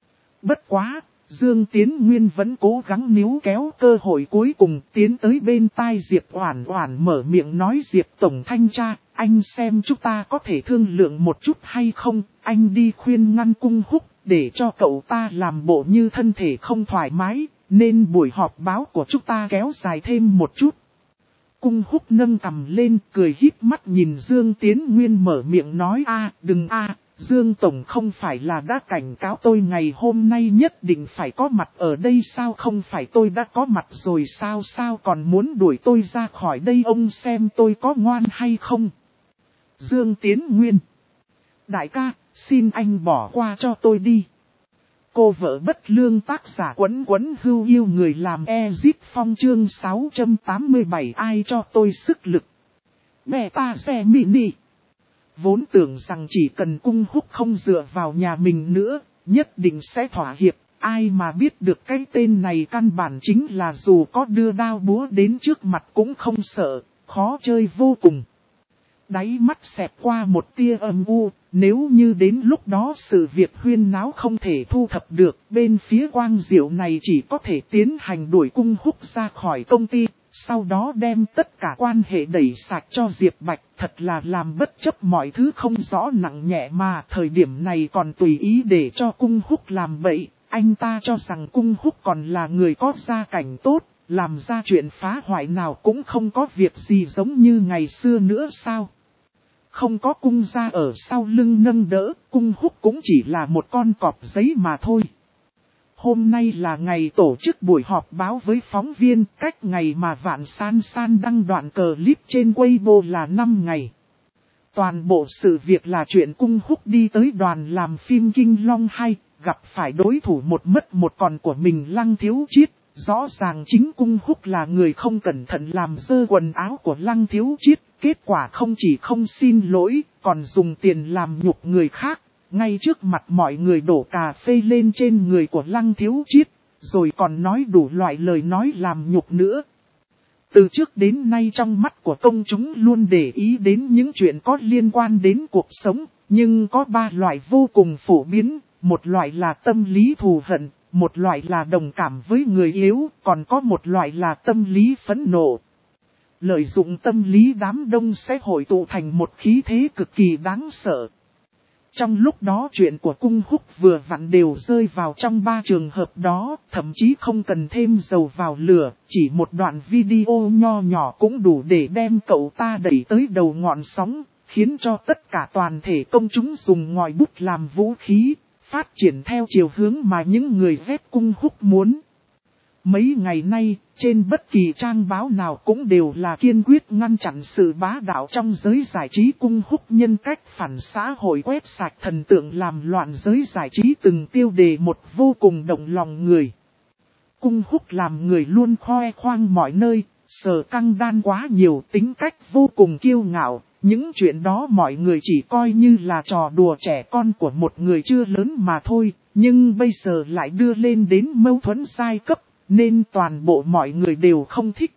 Bất quá, Dương Tiến Nguyên vẫn cố gắng níu kéo cơ hội cuối cùng tiến tới bên tai Diệp Oản Oản mở miệng nói Diệp Tổng Thanh tra, anh xem chúng ta có thể thương lượng một chút hay không, anh đi khuyên ngăn Cung Húc để cho cậu ta làm bộ như thân thể không thoải mái, nên buổi họp báo của chúng ta kéo dài thêm một chút. Cung Húc nâng cằm lên cười híp mắt nhìn Dương Tiến Nguyên mở miệng nói đừng Dương Tổng không phải là đã cảnh cáo tôi ngày hôm nay nhất định phải có mặt ở đây sao, không phải tôi đã có mặt rồi sao còn muốn đuổi tôi ra khỏi đây, ông xem tôi có ngoan hay không. Dương Tiến Nguyên. Đại ca, xin anh bỏ qua cho tôi đi. Cô vợ bất lương tác giả Quấn Quấn Hưu Yêu Người làm Ezip Phong chương 687 ai cho tôi sức lực. Beta xe mini. Vốn tưởng rằng chỉ cần Cung Húc không dựa vào nhà mình nữa, nhất định sẽ thỏa hiệp. Ai mà biết được cái tên này căn bản chính là dù có đưa đao búa đến trước mặt cũng không sợ, khó chơi vô cùng. Đáy mắt xẹt qua một tia âm u, nếu như đến lúc đó sự việc huyên náo không thể thu thập được, bên phía Quang Diệu này chỉ có thể tiến hành đuổi Cung Húc ra khỏi công ty, sau đó đem tất cả quan hệ đẩy sạch cho Diệp Bạch, thật là làm bất chấp mọi thứ không rõ nặng nhẹ mà thời điểm này còn tùy ý để cho Cung Húc làm bậy, anh ta cho rằng Cung Húc còn là người có gia cảnh tốt, làm ra chuyện phá hoại nào cũng không có việc gì giống như ngày xưa nữa sao. không có cung gia ở sau lưng nâng đỡ, cung húc cũng chỉ là một con cọp giấy mà thôi. Hôm nay là ngày tổ chức buổi họp báo với phóng viên, cách ngày mà Vạn San San đăng đoạn clip trên Weibo là 5 ngày. Toàn bộ sự việc là chuyện cung húc đi tới đoàn làm phim Kinh Long 2, gặp phải đối thủ một mất một còn của mình Lăng Thiếu Chiết. Rõ ràng chính cung húc là người không cẩn thận làm dơ quần áo của Lăng Thiếu Chiết, kết quả không chỉ không xin lỗi, còn dùng tiền làm nhục người khác, ngay trước mặt mọi người đổ cà phê lên trên người của Lăng Thiếu Chiết, rồi còn nói đủ loại lời nói làm nhục nữa. Từ trước đến nay trong mắt của công chúng luôn để ý đến những chuyện có liên quan đến cuộc sống, nhưng có 3 loại vô cùng phổ biến, một loại là tâm lý thù hận, một loại là đồng cảm với người yếu, còn có một loại là tâm lý phẫn nộ. Lợi dụng tâm lý đám đông sẽ hội tụ thành một khí thế cực kỳ đáng sợ. Trong lúc đó chuyện của cung húc vừa vặn đều rơi vào trong 3 trường hợp đó, thậm chí không cần thêm dầu vào lửa, chỉ một đoạn video nho nhỏ cũng đủ để đem cậu ta đẩy tới đầu ngọn sóng, khiến cho tất cả toàn thể công chúng dùng ngòi bút làm vũ khí, phát triển theo chiều hướng mà những người ghét cung húc muốn. Mấy ngày nay, trên bất kỳ trang báo nào cũng đều là kiên quyết ngăn chặn sự bá đạo trong giới giải trí cung húc nhân cách phản xã hội quét sạch thần tượng làm loạn giới giải trí từng tiêu đề một vô cùng động lòng người. Cung húc làm người luôn khoe khoang mọi nơi, sờ căng đan quá nhiều, tính cách vô cùng kiêu ngạo. Những chuyện đó mọi người chỉ coi như là trò đùa trẻ con của một người chưa lớn mà thôi, nhưng bây giờ lại đưa lên đến mâu thuẫn giai cấp, nên toàn bộ mọi người đều không thích.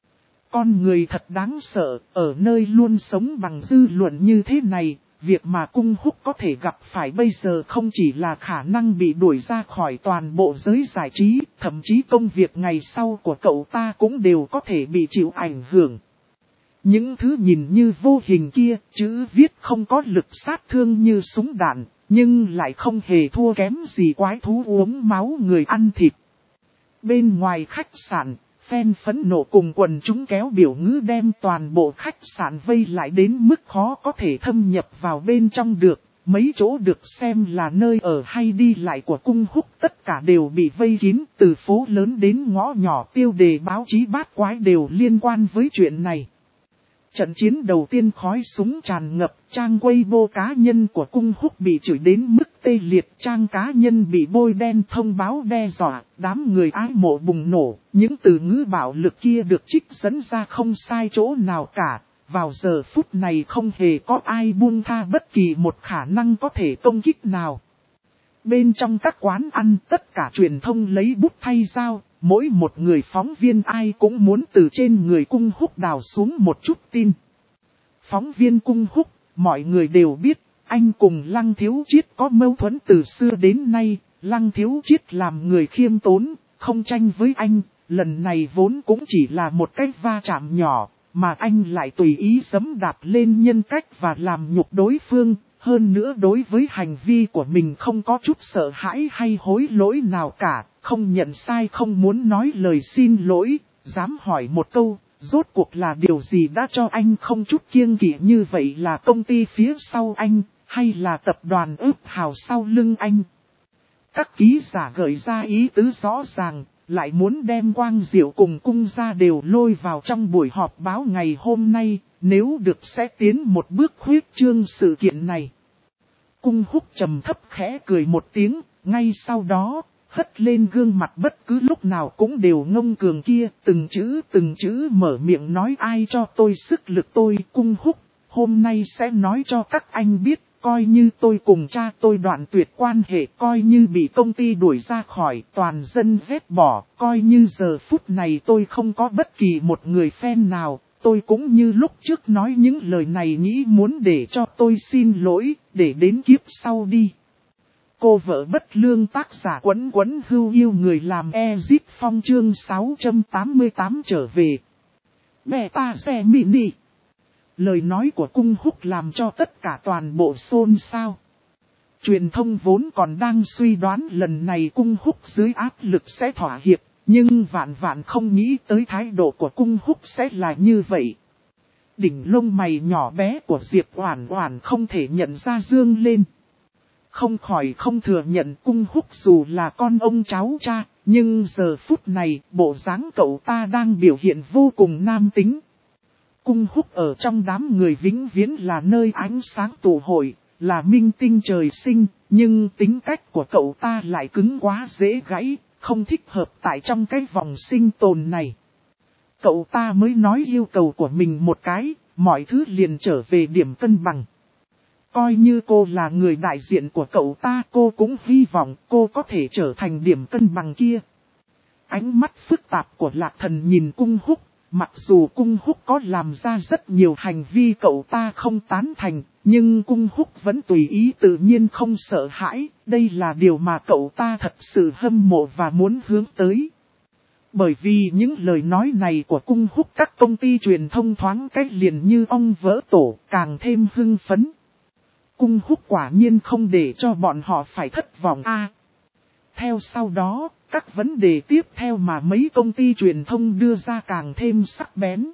Con người thật đáng sợ, ở nơi luôn sống bằng dư luận như thế này, việc mà cung húc có thể gặp phải bây giờ không chỉ là khả năng bị đuổi ra khỏi toàn bộ giới giải trí, thậm chí công việc ngày sau của cậu ta cũng đều có thể bị chịu ảnh hưởng. Những thứ nhìn như vô hình kia, chữ viết không có lực sát thương như súng đạn, nhưng lại không hề thua kém gì quái thú uống máu người ăn thịt. Bên ngoài khách sạn, fan phẫn nộ cùng quần chúng kéo biểu ngữ đem toàn bộ khách sạn vây lại đến mức khó có thể thâm nhập vào bên trong được. Mấy chỗ được xem là nơi ở hay đi lại của cung húc tất cả đều bị vây kín, từ phố lớn đến ngõ nhỏ tiêu đề báo chí bát quái đều liên quan với chuyện này. Trận chiến đầu tiên khói súng tràn ngập, trang Weibo cá nhân của cung húc bị chửi đến mức tê liệt, trang cá nhân bị bôi đen thông báo đe dọa, đám người ái mộ bùng nổ, những từ ngữ bạo lực kia được trích dẫn ra không sai chỗ nào cả. Vào giờ phút này không hề có ai buông tha bất kỳ một khả năng có thể công kích nào. Bên trong các quán ăn tất cả truyền thông lấy bút thay dao, mỗi một người phóng viên ai cũng muốn từ trên người cung húc đào xuống một chút tin. Phóng viên cung húc, mọi người đều biết, anh cùng Lăng Thiếu Chiết có mâu thuẫn từ xưa đến nay, Lăng Thiếu Chiết làm người khiêm tốn, không tranh với anh, lần này vốn cũng chỉ là một cái va chạm nhỏ, mà anh lại tùy ý giẫm đạp lên nhân cách và làm nhục đối phương. Hơn nữa đối với hành vi của mình không có chút sợ hãi hay hối lỗi nào cả, không nhận sai không muốn nói lời xin lỗi, dám hỏi một câu, rốt cuộc là điều gì đã cho anh không chút kiêng kỵ như vậy, là công ty phía sau anh, hay là tập đoàn ức hào sau lưng anh? Các ký giả gợi ra ý tứ rõ ràng, lại muốn đem Quang Diệu cùng cung gia đều lôi vào trong buổi họp báo ngày hôm nay, nếu được sẽ tiến một bước khuyết trương sự kiện này. Cung húc trầm thấp khẽ cười một tiếng, ngay sau đó, hất lên gương mặt bất cứ lúc nào cũng đều ngông cuồng kia, từng chữ mở miệng nói ai cho tôi sức lực tôi. Cung húc, hôm nay sẽ nói cho các anh biết, coi như tôi cùng cha tôi đoạn tuyệt quan hệ, coi như bị công ty đuổi ra khỏi, toàn dân ghét bỏ, coi như giờ phút này tôi không có bất kỳ một người fan nào. Tôi cũng như lúc trước nói những lời này nghĩ muốn để cho tôi xin lỗi, để đến kiếp sau đi. Cô vợ bất lương tác giả Quấn Quấn Hưu yêu người làm Ezit Phong chương 688 trở về. Mẹ ta xe mini. Lời nói của cung húc làm cho tất cả toàn bộ xôn xao. Truyền thông vốn còn đang suy đoán lần này cung húc dưới áp lực sẽ thỏa hiệp. Nhưng vạn vạn không nghĩ tới thái độ của cung húc sẽ là như vậy. Đỉnh lông mày nhỏ bé của Diệp Oản Oản không thể nhận ra dương lên. Không khỏi không thừa nhận Cung Húc dù là con ông cháu cha, nhưng giờ phút này bộ dáng cậu ta đang biểu hiện vô cùng nam tính. Cung Húc ở trong đám người vĩnh viễn là nơi ánh sáng tụ hội, là minh tinh trời sinh, nhưng tính cách của cậu ta lại cứng quá dễ gãy, không thích hợp tại trong cái vòng sinh tồn này. Cậu ta mới nói yêu cầu của mình một cái, mọi thứ liền trở về điểm cân bằng. Coi như cô là người đại diện của cậu ta, cô cũng hy vọng cô có thể trở thành điểm cân bằng kia. Ánh mắt phức tạp của Lạc Thần nhìn Cung Húc, mặc dù Cung Húc có làm ra rất nhiều hành vi cậu ta không tán thành, nhưng Cung Húc vẫn tùy ý tự nhiên không sợ hãi, đây là điều mà cậu ta thật sự hâm mộ và muốn hướng tới. Bởi vì những lời nói này của Cung Húc các công ty truyền thông thoáng cách liền như ong vỡ tổ, càng thêm hưng phấn. Cung Húc quả nhiên không để cho bọn họ phải thất vọng Theo sau đó, các vấn đề tiếp theo mà mấy công ty truyền thông đưa ra càng thêm sắc bén.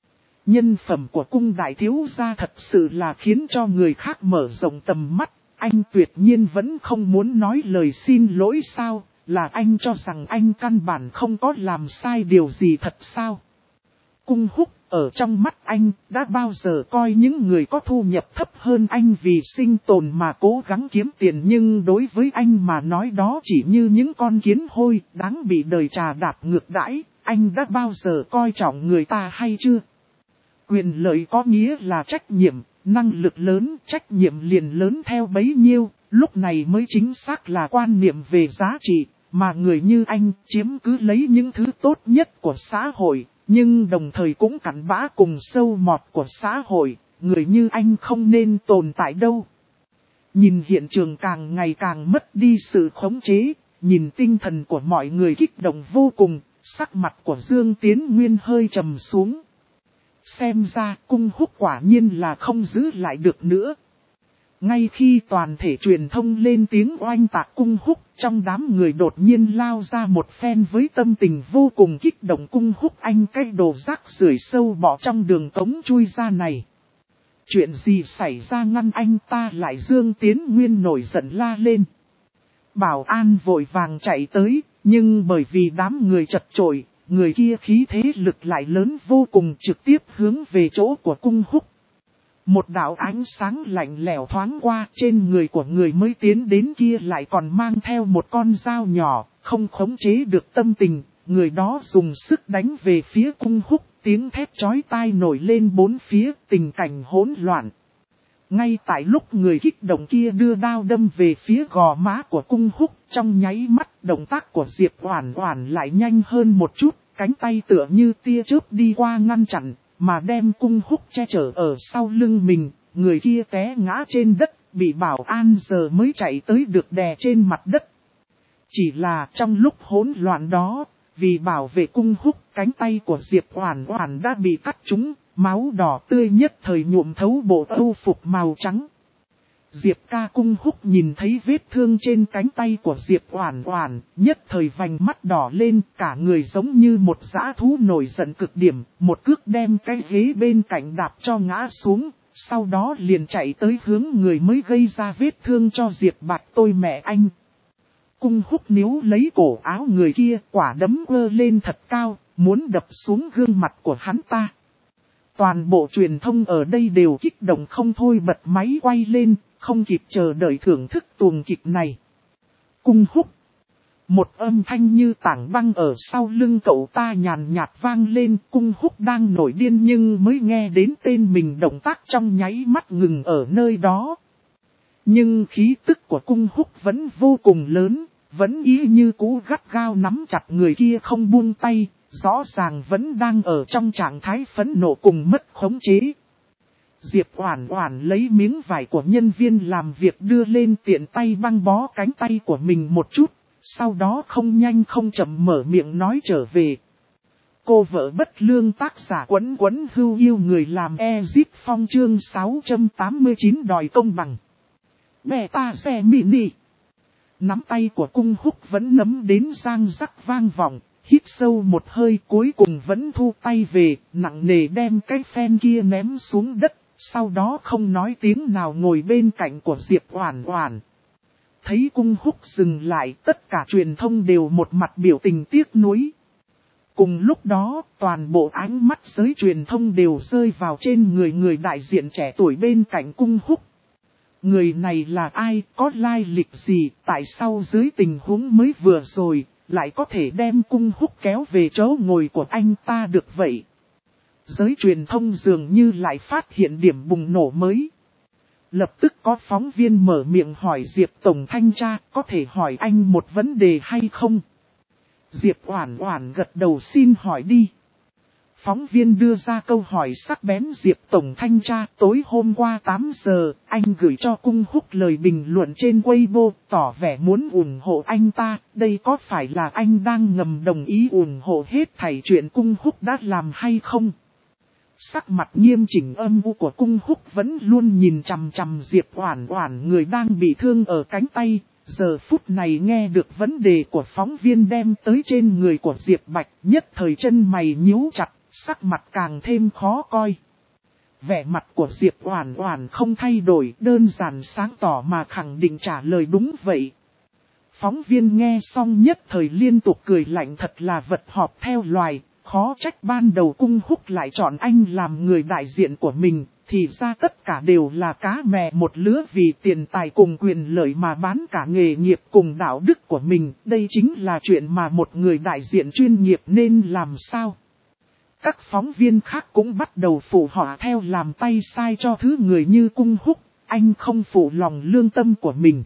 Nhân phẩm của Cung đại thiếu gia thật sự là khiến cho người khác mở rộng tầm mắt, anh tuyệt nhiên vẫn không muốn nói lời xin lỗi sao, là anh cho rằng anh căn bản không có làm sai điều gì thật sao. Cung Húc, ở trong mắt anh, đã bao giờ coi những người có thu nhập thấp hơn anh vì sinh tồn mà cố gắng kiếm tiền, nhưng đối với anh mà nói đó chỉ như những con kiến hôi, đáng bị đời trà đạp ngược đãi, anh đã bao giờ coi trọng người ta hay chưa? Quyền lợi có nghĩa là trách nhiệm, năng lực lớn, trách nhiệm liền lớn theo bấy nhiêu, lúc này mới chính xác là quan niệm về giá trị, mà người như anh chiếm cứ lấy những thứ tốt nhất của xã hội. Nhưng đồng thời cũng cặn bã cùng sâu mọt của xã hội, người như anh không nên tồn tại đâu. Nhìn hiện trường càng ngày càng mất đi sự khống chế, nhìn tinh thần của mọi người kích động vô cùng, sắc mặt của Dương Tiến Nguyên hơi trầm xuống. Xem ra Cung Húc quả nhiên là không giữ lại được nữa. Ngay khi toàn thể truyền thông lên tiếng oanh tạc Cung Húc, trong đám người đột nhiên lao ra một phen với tâm tình vô cùng kích động. Cung Húc anh cái đồ rác rưởi sâu bỏ trong đường cống chui ra này. Chuyện gì xảy ra ngăn anh ta lại? Dương Tiến Nguyên nổi giận la lên. Bảo an vội vàng chạy tới, nhưng bởi vì đám người chật chội, người kia khí thế lực lại lớn vô cùng, trực tiếp hướng về chỗ của Cung Húc. Một đạo ánh sáng lạnh lẽo thoáng qua, trên người của người mới tiến đến kia lại còn mang theo một con dao nhỏ, không khống chế được tâm tình, người đó dùng sức đánh về phía Cung Húc, tiếng thét chói tai nổi lên bốn phía, tình cảnh hỗn loạn. Ngay tại lúc người kích động kia đưa đao đâm về phía gò má của Cung Húc, trong nháy mắt động tác của Diệp Oản Oản lại nhanh hơn một chút, cánh tay tựa như tia chớp đi qua ngăn chặn, mà đem Cung Húc che chở ở sau lưng mình, người kia té ngã trên đất, bị bảo an giờ mới chạy tới được đè trên mặt đất. Chỉ là trong lúc hỗn loạn đó, vì bảo vệ Cung Húc, cánh tay của Diệp Oản Oản đã bị cắt trúng, máu đỏ tươi nhất thời nhuộm thấu bộ âu phục màu trắng. Diệp ca. Cung Húc nhìn thấy vết thương trên cánh tay của Diệp Oản Oản, nhất thời vành mắt đỏ lên, cả người giống như một dã thú nổi giận cực điểm, một cước đem cái ghế bên cạnh đạp cho ngã xuống, sau đó liền chạy tới hướng người mới gây ra vết thương cho Diệp Bạch. Tôi mẹ anh! Cung Húc níu lấy cổ áo người kia, quả đấm ơ lên thật cao, muốn đập xuống gương mặt của hắn ta. Toàn bộ truyền thông ở đây đều kích động không thôi, bật máy quay lên, không kịp chờ đợi thưởng thức tuồng kịch này. Cung Húc. Một âm thanh như tảng băng ở sau lưng cậu ta nhàn nhạt vang lên. Cung Húc đang nổi điên nhưng mới nghe đến tên mình, động tác trong nháy mắt ngừng ở nơi đó. Nhưng khí tức của Cung Húc vẫn vô cùng lớn, vẫn ý như cú gắt gao nắm chặt người kia không buông tay, rõ ràng vẫn đang ở trong trạng thái phẫn nộ cùng mất khống chế. Diệp Oản Oản lấy miếng vải của nhân viên làm việc đưa lên, tiện tay băng bó cánh tay của mình một chút, sau đó không nhanh không chậm mở miệng nói trở về. Cô vợ bất lương, tác giả Quấn Quấn Hưu yêu người làm Ezip Phong, chương 689 đòi công bằng. Beta xe mini. Nắm tay của Cung Húc vẫn nắm đến răng rắc vang vọng, hít sâu một hơi cuối cùng vẫn thu tay về, nặng nề đem cái phen kia ném xuống đất, sau đó không nói tiếng nào ngồi bên cạnh của Diệp Oản Oản. Thấy Cung Húc dừng lại, tất cả truyền thông đều một mặt biểu tình tiếc nuối. Cùng lúc đó, toàn bộ ánh mắt giới truyền thông đều rơi vào trên người đại diện trẻ tuổi bên cạnh Cung Húc. Người này là ai, có lai lịch gì, tại sao dưới tình huống mới vừa rồi, lại có thể đem Cung Húc kéo về chỗ ngồi của anh ta được vậy? Giới truyền thông dường như lại phát hiện điểm bùng nổ mới. Lập tức có phóng viên mở miệng hỏi Diệp Tổng Thanh tra, có thể hỏi anh một vấn đề hay không? Diệp Oản Oản gật đầu, xin hỏi đi. Phóng viên đưa ra câu hỏi sắc bén. Diệp Tổng Thanh tra, tối hôm qua 8 giờ, anh gửi cho Cung Húc lời bình luận trên Weibo, tỏ vẻ muốn ủng hộ anh ta, đây có phải là anh đang ngầm đồng ý ủng hộ hết thảy chuyện Cung Húc đã làm hay không? Sắc mặt nghiêm chỉnh âm u của Cung Húc vẫn luôn nhìn chằm chằm Diệp Oản Oản, người đang bị thương ở cánh tay. Giờ phút này nghe được vấn đề của phóng viên đem tới trên người của Diệp Bạch, nhất thời chân mày nhíu chặt, sắc mặt càng thêm khó coi. Vẻ mặt của Diệp Oản Oản không thay đổi, đơn giản sáng tỏ mà khẳng định trả lời đúng vậy. Phóng viên nghe xong nhất thời liên tục cười lạnh, thật là vật họp theo loài. Khó trách ban đầu Cung Húc lại chọn anh làm người đại diện của mình, thì ra tất cả đều là cá mè một lứa, vì tiền tài cùng quyền lợi mà bán cả nghề nghiệp cùng đạo đức của mình. Đây chính là chuyện mà một người đại diện chuyên nghiệp nên làm sao. Các phóng viên khác cũng bắt đầu phụ họa theo làm tay sai cho thứ người như Cung Húc, anh không phụ lòng lương tâm của mình.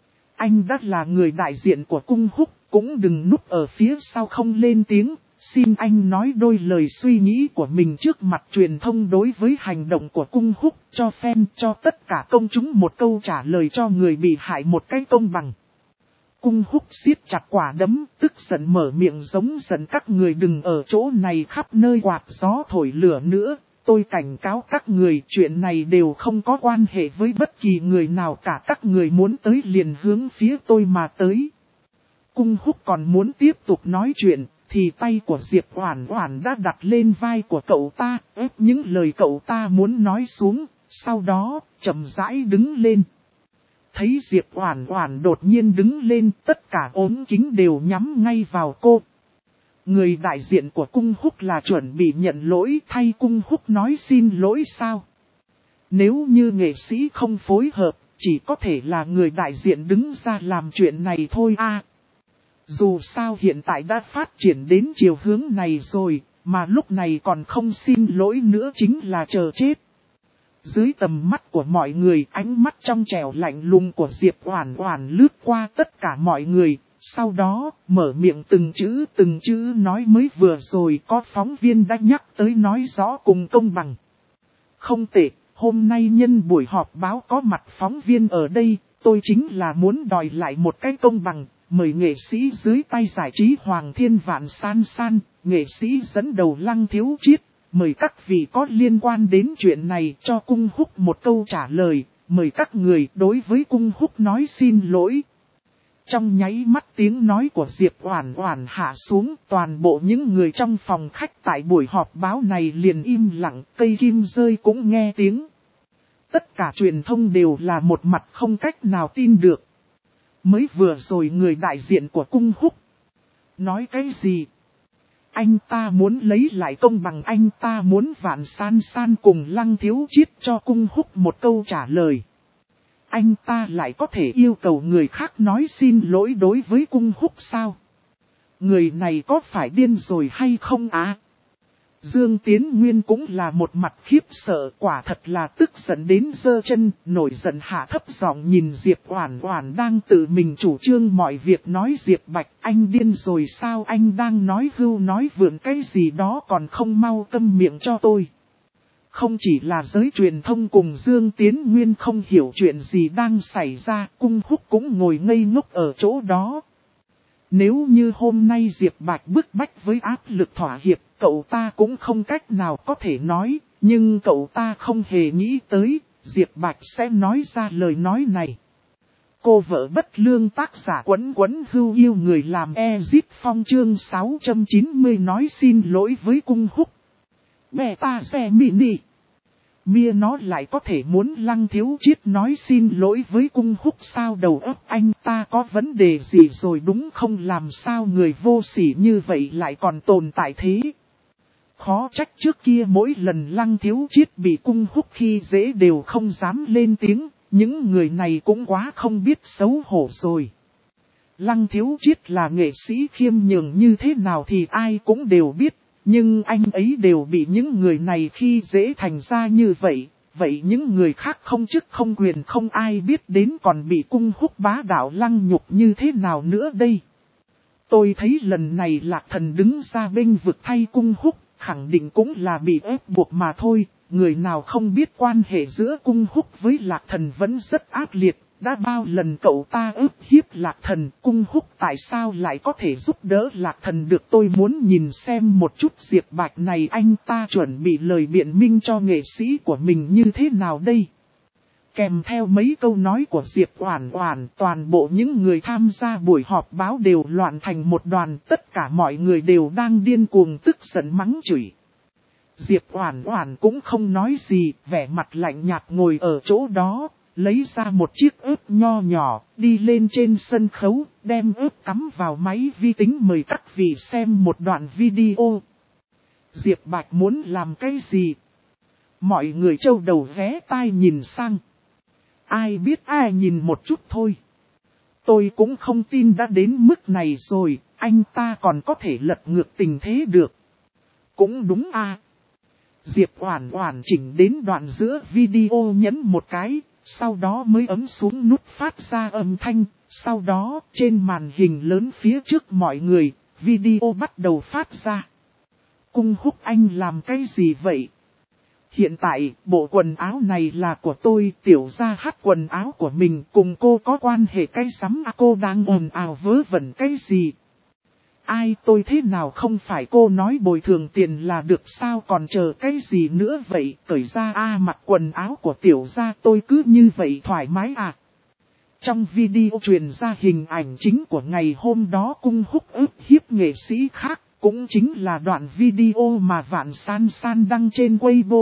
Anh đã là người đại diện của Cung Húc, cũng đừng núp ở phía sau không lên tiếng. Xin anh nói đôi lời suy nghĩ của mình trước mặt truyền thông đối với hành động của Cung Húc, cho fan, cho tất cả công chúng một câu trả lời, cho người bị hại một cách công bằng. Cung Húc siết chặt quả đấm, tức giận mở miệng giống giận, các người đừng ở chỗ này khắp nơi quạt gió thổi lửa nữa. Tôi cảnh cáo các người, chuyện này đều không có quan hệ với bất kỳ người nào cả, các người muốn tới liền hướng phía tôi mà tới. Cung Húc còn muốn tiếp tục nói chuyện, thì tay của Diệp Oản Oản đã đặt lên vai của cậu ta, ép những lời cậu ta muốn nói xuống, sau đó, chậm rãi đứng lên. Thấy Diệp Oản Oản đột nhiên đứng lên, tất cả ống kính đều nhắm ngay vào cô. Người đại diện của Cung Húc là chuẩn bị nhận lỗi, thay Cung Húc nói xin lỗi sao? Nếu như nghệ sĩ không phối hợp, chỉ có thể là người đại diện đứng ra làm chuyện này thôi a. Dù sao hiện tại đã phát triển đến chiều hướng này rồi, mà lúc này còn không xin lỗi nữa chính là chờ chết. Dưới tầm mắt của mọi người, ánh mắt trong trẻo lạnh lùng của Diệp Oản Oản lướt qua tất cả mọi người, sau đó mở miệng từng chữ nói, mới vừa rồi có phóng viên đã nhắc tới nói rõ cùng công bằng. Không tệ, hôm nay nhân buổi họp báo có mặt phóng viên ở đây, tôi chính là muốn đòi lại một cái công bằng. Mời nghệ sĩ dưới tay giải trí Hoàng Thiên Vạn San San, nghệ sĩ dẫn đầu Lăng Thiếu Chiết. Mời các vị có liên quan đến chuyện này cho Cung Húc một câu trả lời. Mời các người đối với Cung Húc nói xin lỗi. Trong nháy mắt tiếng nói của Diệp Oản Oản hạ xuống, toàn bộ những người trong phòng khách tại buổi họp báo này liền im lặng, cây kim rơi cũng nghe tiếng. Tất cả truyền thông đều là một mặt không cách nào tin được. Mới vừa rồi người đại diện của Cung Húc nói cái gì? Anh ta muốn lấy lại công bằng, anh ta muốn Vạn San San cùng Lăng Thiếu Chiết cho Cung Húc một câu trả lời. Anh ta lại có thể yêu cầu người khác nói xin lỗi đối với Cung Húc sao? Người này có phải điên rồi hay không á? Dương Tiến Nguyên cũng là một mặt khiếp sợ, quả thật là tức giận đến giơ chân, nổi giận hạ thấp giọng nhìn Diệp Oản Oản đang tự mình chủ trương mọi việc, nói Diệp Bạch, anh điên rồi sao? Anh đang nói hưu nói vượn cái gì đó còn không mau câm miệng cho tôi. Không chỉ là giới truyền thông cùng Dương Tiến Nguyên không hiểu chuyện gì đang xảy ra, Cung Húc cũng ngồi ngây ngốc ở chỗ đó. Nếu như hôm nay Diệp Bạch bức bách với áp lực thỏa hiệp, cậu ta cũng không cách nào có thể nói, nhưng cậu ta không hề nghĩ tới, Diệp Bạch sẽ nói ra lời nói này. Cô vợ bất lương tác giả Quấn Quấn Hưu yêu người làm Ezit Phong chương 690 nói xin lỗi với cung húc. Mẹ ta xe mini. Mia nó lại có thể muốn Lăng Thiếu Chiết nói xin lỗi với cung húc sao, đầu óc anh ta có vấn đề gì rồi đúng không, làm sao người vô sỉ như vậy lại còn tồn tại thế. Khó trách trước kia mỗi lần Lăng Thiếu Chiết bị cung húc khi dễ đều không dám lên tiếng, những người này cũng quá không biết xấu hổ rồi. Lăng Thiếu Chiết là nghệ sĩ khiêm nhường như thế nào thì ai cũng đều biết, nhưng anh ấy đều bị những người này khi dễ thành ra như vậy, vậy những người khác không chức không quyền không ai biết đến còn bị cung húc bá đạo lăng nhục như thế nào nữa đây. Tôi thấy lần này Lạc Thần đứng ra bênh vực thay cung húc, khẳng định cũng là bị ép buộc mà thôi, người nào không biết quan hệ giữa cung húc với Lạc Thần vẫn rất ác liệt, đã bao lần cậu ta ức hiếp Lạc Thần, cung húc tại sao lại có thể giúp đỡ Lạc Thần được, tôi muốn nhìn xem một chút Diệp Bạch này anh ta chuẩn bị lời biện minh cho nghệ sĩ của mình như thế nào đây. Kèm theo mấy câu nói của Diệp Oản Oản, toàn bộ những người tham gia buổi họp báo đều loạn thành một đoàn, tất cả mọi người đều đang điên cuồng tức giận mắng chửi. Diệp Oản Oản cũng không nói gì, vẻ mặt lạnh nhạt ngồi ở chỗ đó, lấy ra một chiếc ớt nho nhỏ, đi lên trên sân khấu, đem ớt cắm vào máy vi tính mời các vị xem một đoạn video. Diệp Bạch muốn làm cái gì? Mọi người trâu đầu ghé tai nhìn sang. Ai biết ai nhìn một chút thôi. Tôi cũng không tin đã đến mức này rồi, anh ta còn có thể lật ngược tình thế được. Cũng đúng à. Diệp Oản Oản chỉnh đến đoạn giữa video nhấn một cái, sau đó mới ấn xuống nút phát ra âm thanh, sau đó trên màn hình lớn phía trước mọi người, video bắt đầu phát ra. Cung húc anh làm cái gì vậy? Hiện tại, bộ quần áo này là của tôi, tiểu gia hát quần áo của mình, cùng cô có quan hệ cái sắm à, cô đang ồn ào vớ vẩn cái gì? Ai tôi thế nào không phải cô nói bồi thường tiền là được sao còn chờ cái gì nữa vậy, cởi ra mặc quần áo của tiểu gia tôi cứ như vậy thoải mái à. Trong video truyền ra hình ảnh chính của ngày hôm đó cung húc ức hiếp nghệ sĩ khác, cũng chính là đoạn video mà Vạn San San đăng trên Weibo.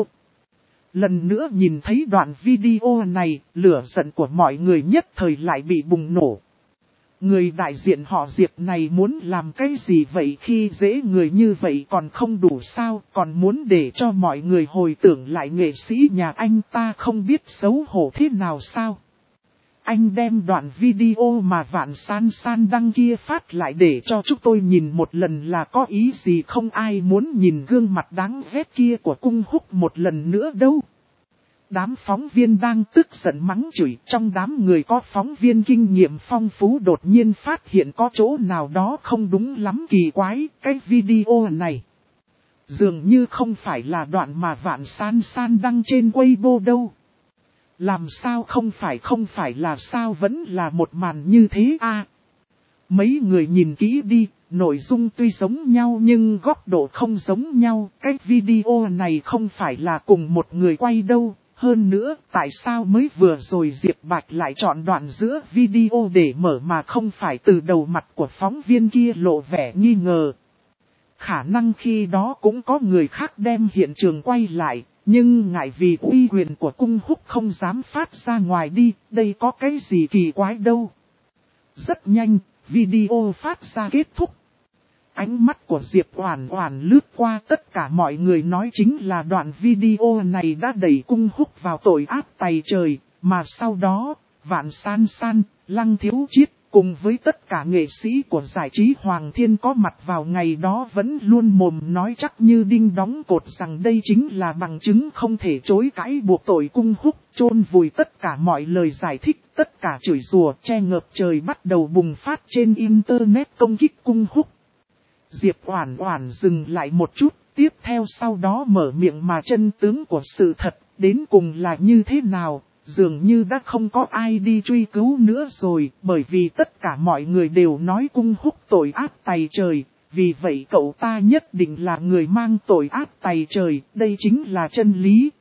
Lần nữa nhìn thấy đoạn video này, lửa giận của mọi người nhất thời lại bị bùng nổ. Người đại diện họ Diệp này muốn làm cái gì vậy, khi dễ người như vậy còn không đủ sao, còn muốn để cho mọi người hồi tưởng lại nghệ sĩ nhà anh ta không biết xấu hổ thế nào sao. Anh đem đoạn video mà Vạn San San đăng kia phát lại để cho chúng tôi nhìn một lần là có ý gì, không ai muốn nhìn gương mặt đáng ghét kia của cung húc một lần nữa đâu. Đám phóng viên đang tức giận mắng chửi, trong đám người có phóng viên kinh nghiệm phong phú đột nhiên phát hiện có chỗ nào đó không đúng lắm, kỳ quái, cái video này dường như không phải là đoạn mà Vạn San San đăng trên Weibo đâu. Làm sao không phải là sao, vẫn là một màn như thế à? Mấy người nhìn kỹ đi, nội dung tuy giống nhau nhưng góc độ không giống nhau, cái video này không phải là cùng một người quay đâu. Hơn nữa, tại sao mới vừa rồi Diệp Bạch lại chọn đoạn giữa video để mở mà không phải từ đầu mặt của phóng viên kia lộ vẻ nghi ngờ. Khả năng khi đó cũng có người khác đem hiện trường quay lại, nhưng ngại vì uy quyền của cung húc không dám phát ra ngoài đi, đây có cái gì kỳ quái đâu. Rất nhanh, video phát ra kết thúc. Ánh mắt của Diệp Oản Oản lướt qua tất cả mọi người nói chính là đoạn video này đã đẩy cung húc vào tội ác tày trời, mà sau đó, Vạn San San, Lăng Thiếu Chiết, cùng với tất cả nghệ sĩ của giải trí Hoàng Thiên có mặt vào ngày đó vẫn luôn mồm nói chắc như đinh đóng cột rằng đây chính là bằng chứng không thể chối cãi buộc tội cung húc, chôn vùi tất cả mọi lời giải thích, tất cả chửi rủa che ngập trời bắt đầu bùng phát trên internet công kích cung húc. Diệp Oản Oản dừng lại một chút, tiếp theo sau đó mở miệng mà chân tướng của sự thật, đến cùng là như thế nào, dường như đã không có ai đi truy cứu nữa rồi, bởi vì tất cả mọi người đều nói cung húc tội ác tày trời, vì vậy cậu ta nhất định là người mang tội ác tày trời, đây chính là chân lý.